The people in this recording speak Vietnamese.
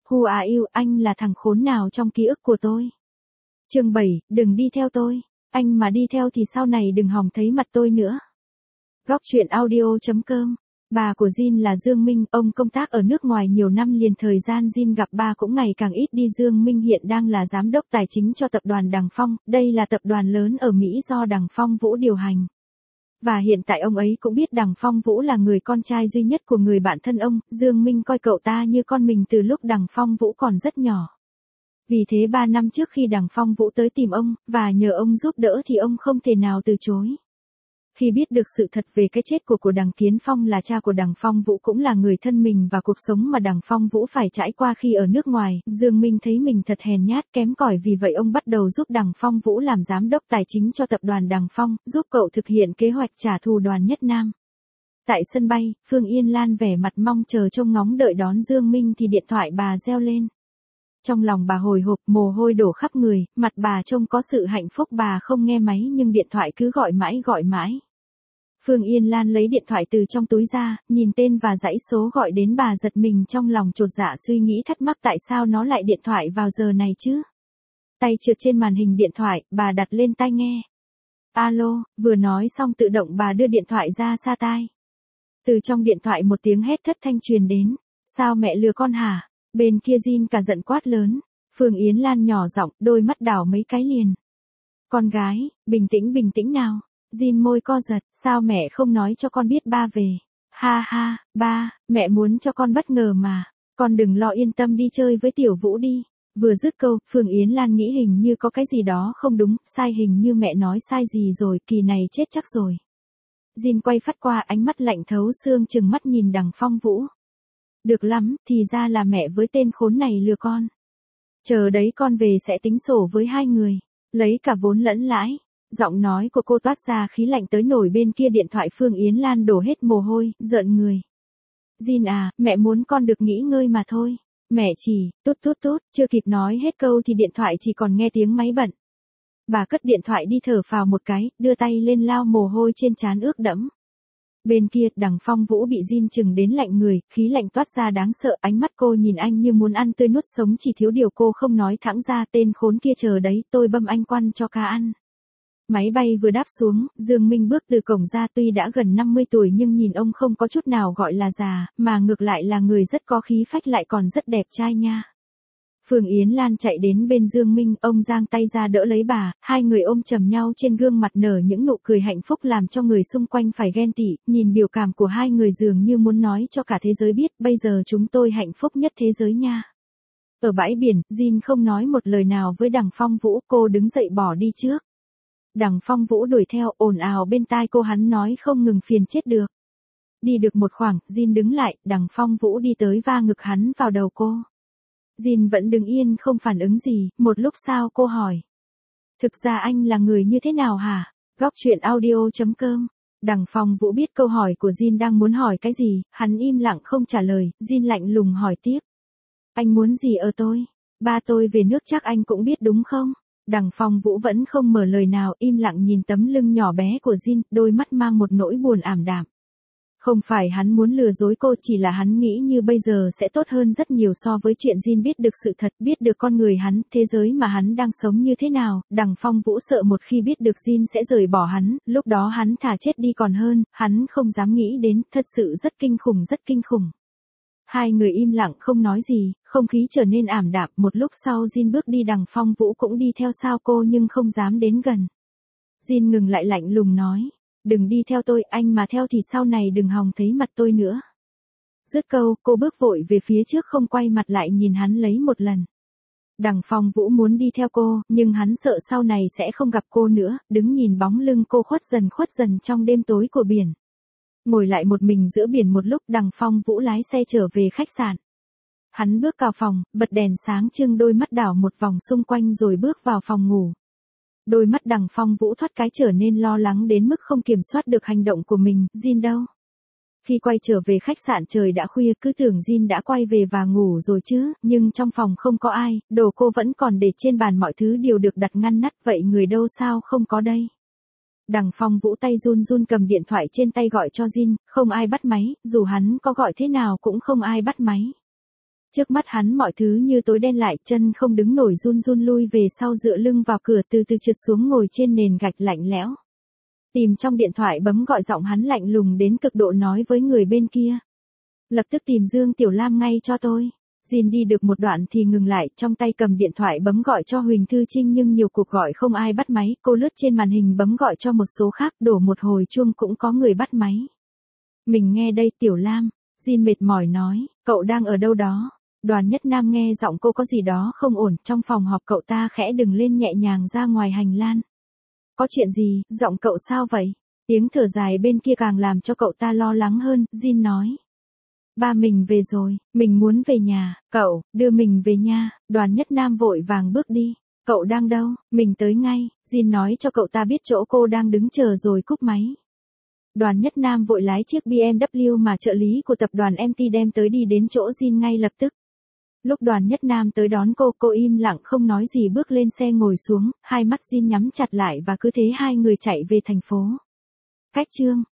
Who are you, anh là thằng khốn nào trong ký ức của tôi. Chương 7, đừng đi theo tôi. Anh mà đi theo thì sau này đừng hòng thấy mặt tôi nữa. Góc truyện audio.com. Bà của Jin là Dương Minh, ông công tác ở nước ngoài nhiều năm liền, thời gian Jin gặp ba cũng ngày càng ít đi. Dương Minh hiện đang là giám đốc tài chính cho tập đoàn Đằng Phong, đây là tập đoàn lớn ở Mỹ do Đằng Phong Vũ điều hành. Và hiện tại ông ấy cũng biết Đằng Phong Vũ là người con trai duy nhất của người bạn thân ông, Dương Minh coi cậu ta như con mình từ lúc Đằng Phong Vũ còn rất nhỏ. Vì thế 3 năm trước khi Đằng Phong Vũ tới tìm ông, và nhờ ông giúp đỡ thì ông không thể nào từ chối. Khi biết được sự thật về cái chết của Đằng Kiến Phong là cha của Đằng Phong Vũ cũng là người thân mình và cuộc sống mà Đằng Phong Vũ phải trải qua khi ở nước ngoài, Dương Minh thấy mình thật hèn nhát kém cỏi, vì vậy ông bắt đầu giúp Đằng Phong Vũ làm giám đốc tài chính cho tập đoàn Đằng Phong, giúp cậu thực hiện kế hoạch trả thù Đoàn Nhất Nam. Tại sân bay, Phương Yên Lan vẻ mặt mong chờ trông ngóng đợi đón Dương Minh thì điện thoại bà reo lên. Trong lòng bà hồi hộp, mồ hôi đổ khắp người, mặt bà trông có sự hạnh phúc, bà không nghe máy nhưng điện thoại cứ gọi mãi gọi mãi. Phương Yên Lan lấy điện thoại từ trong túi ra, nhìn tên và dãy số gọi đến, bà giật mình trong lòng chột dạ, suy nghĩ thắc mắc tại sao nó lại điện thoại vào giờ này chứ. Tay trượt trên màn hình điện thoại, bà đặt lên tai nghe. Alo, vừa nói xong tự động bà đưa điện thoại ra xa tai. Từ trong điện thoại một tiếng hét thất thanh truyền đến. Sao mẹ lừa con hả? Bên kia Jin cả giận quát lớn. Phương Yến Lan nhỏ giọng, đôi mắt đảo mấy cái liền. Con gái, bình tĩnh nào. Jin môi co giật, sao mẹ không nói cho con biết ba về? Ha ha, ba, mẹ muốn cho con bất ngờ mà. Con đừng lo, yên tâm đi chơi với Tiểu Vũ đi. Vừa dứt câu, Phương Yến Lan nghĩ hình như có cái gì đó không đúng, sai, hình như mẹ nói sai gì rồi, kỳ này chết chắc rồi. Jin quay phát qua, ánh mắt lạnh thấu xương, trừng mắt nhìn Đằng Phong Vũ. Được lắm, thì ra là mẹ với tên khốn này lừa con. Chờ đấy con về sẽ tính sổ với hai người, lấy cả vốn lẫn lãi. Giọng nói của cô toát ra khí lạnh tới nổi, bên kia điện thoại Phương Yến Lan đổ hết mồ hôi, rợn người. Jin à, mẹ muốn con được nghỉ ngơi mà thôi. Mẹ chỉ, tốt, chưa kịp nói hết câu thì điện thoại chỉ còn nghe tiếng máy bận. Bà cất điện thoại đi, thở phào một cái, đưa tay lên lau mồ hôi trên trán ướt đẫm. Bên kia, Đằng Phong Vũ bị Jin chừng đến lạnh người, khí lạnh toát ra đáng sợ, ánh mắt cô nhìn anh như muốn ăn tươi nuốt sống, chỉ thiếu điều cô không nói thẳng ra, tên khốn kia chờ đấy, tôi băm anh quăn cho cá ăn. Máy bay vừa đáp xuống, Dương Minh bước từ cổng ra, tuy đã gần 50 tuổi nhưng nhìn ông không có chút nào gọi là già, mà ngược lại là người rất có khí phách, lại còn rất đẹp trai nha. Phương Yến Lan chạy đến bên Dương Minh, ông giang tay ra đỡ lấy bà, hai người ôm chầm nhau, trên gương mặt nở những nụ cười hạnh phúc làm cho người xung quanh phải ghen tị, nhìn biểu cảm của hai người dường như muốn nói cho cả thế giới biết, bây giờ chúng tôi hạnh phúc nhất thế giới nha. Ở bãi biển, Jin không nói một lời nào với Đằng Phong Vũ, cô đứng dậy bỏ đi trước. Đằng Phong Vũ đuổi theo, ồn ào bên tai cô, hắn nói không ngừng phiền chết được. Đi được một khoảng, Jin đứng lại, Đằng Phong Vũ đi tới va ngực hắn vào đầu cô. Jin vẫn đứng yên không phản ứng gì, một lúc sau cô hỏi. Thực ra anh là người như thế nào hả? Góc truyện audio.com. Đằng Phong Vũ biết câu hỏi của Jin đang muốn hỏi cái gì, hắn im lặng không trả lời, Jin lạnh lùng hỏi tiếp. Anh muốn gì ở tôi? Ba tôi về nước chắc anh cũng biết đúng không? Đằng Phong Vũ vẫn không mở lời nào, im lặng nhìn tấm lưng nhỏ bé của Jin, đôi mắt mang một nỗi buồn ảm đạm. Không phải hắn muốn lừa dối cô, chỉ là hắn nghĩ như bây giờ sẽ tốt hơn rất nhiều so với chuyện Jin biết được sự thật, biết được con người hắn, thế giới mà hắn đang sống như thế nào. Đằng Phong Vũ sợ một khi biết được Jin sẽ rời bỏ hắn, lúc đó hắn thà chết đi còn hơn, hắn không dám nghĩ đến, thật sự rất kinh khủng, rất kinh khủng. Hai người im lặng không nói gì, không khí trở nên ảm đạm, một lúc sau Jin bước đi, Đằng Phong Vũ cũng đi theo sau cô nhưng không dám đến gần. Jin ngừng lại, lạnh lùng nói. Đừng đi theo tôi, anh mà theo thì sau này đừng hòng thấy mặt tôi nữa. Dứt câu, cô bước vội về phía trước, không quay mặt lại nhìn hắn lấy một lần. Đằng Phong Vũ muốn đi theo cô, nhưng hắn sợ sau này sẽ không gặp cô nữa, đứng nhìn bóng lưng cô khuất dần trong đêm tối của biển. Ngồi lại một mình giữa biển một lúc, Đằng Phong Vũ lái xe trở về khách sạn. Hắn bước vào phòng, bật đèn sáng trưng, đôi mắt đảo một vòng xung quanh rồi bước vào phòng ngủ. Đôi mắt Đằng Phong Vũ thoát cái trở nên lo lắng đến mức không kiểm soát được hành động của mình. Jin đâu? Khi quay trở về khách sạn trời đã khuya, cứ tưởng Jin đã quay về và ngủ rồi chứ, nhưng trong phòng không có ai, đồ cô vẫn còn để trên bàn, mọi thứ đều được đặt ngăn nắp, vậy người đâu sao không có đây? Đằng Phong Vũ tay run run cầm điện thoại trên tay gọi cho Jin, không ai bắt máy, dù hắn có gọi thế nào cũng không ai bắt máy. Trước mắt hắn mọi thứ như tối đen lại, chân không đứng nổi run run lui về sau dựa lưng vào cửa từ từ trượt xuống ngồi trên nền gạch lạnh lẽo. Tìm trong điện thoại bấm gọi, giọng hắn lạnh lùng đến cực độ nói với người bên kia. Lập tức tìm Dương Tiểu Lam ngay cho tôi. Jin đi được một đoạn thì ngừng lại, trong tay cầm điện thoại bấm gọi cho Huỳnh Thư Trinh nhưng nhiều cuộc gọi không ai bắt máy, cô lướt trên màn hình bấm gọi cho một số khác, đổ một hồi chuông cũng có người bắt máy. Mình nghe đây Tiểu Lam, Jin mệt mỏi nói, cậu đang ở đâu đó? Đoàn Nhất Nam nghe giọng cô có gì đó không ổn, trong phòng họp cậu ta khẽ đứng lên nhẹ nhàng ra ngoài hành lang. Có chuyện gì, giọng cậu sao vậy? Tiếng thở dài bên kia càng làm cho cậu ta lo lắng hơn, Jin nói. Ba mình về rồi, mình muốn về nhà, cậu, đưa mình về nha. Đoàn Nhất Nam vội vàng bước đi. Cậu đang đâu, mình tới ngay, Jin nói cho cậu ta biết chỗ cô đang đứng chờ rồi cúp máy. Đoàn Nhất Nam vội lái chiếc BMW mà trợ lý của tập đoàn MT đem tới đi đến chỗ Jin ngay lập tức. Lúc Đoàn Nhất Nam tới đón cô im lặng không nói gì bước lên xe ngồi xuống, hai mắt Jin nhắm chặt lại và cứ thế hai người chạy về thành phố. Cách chương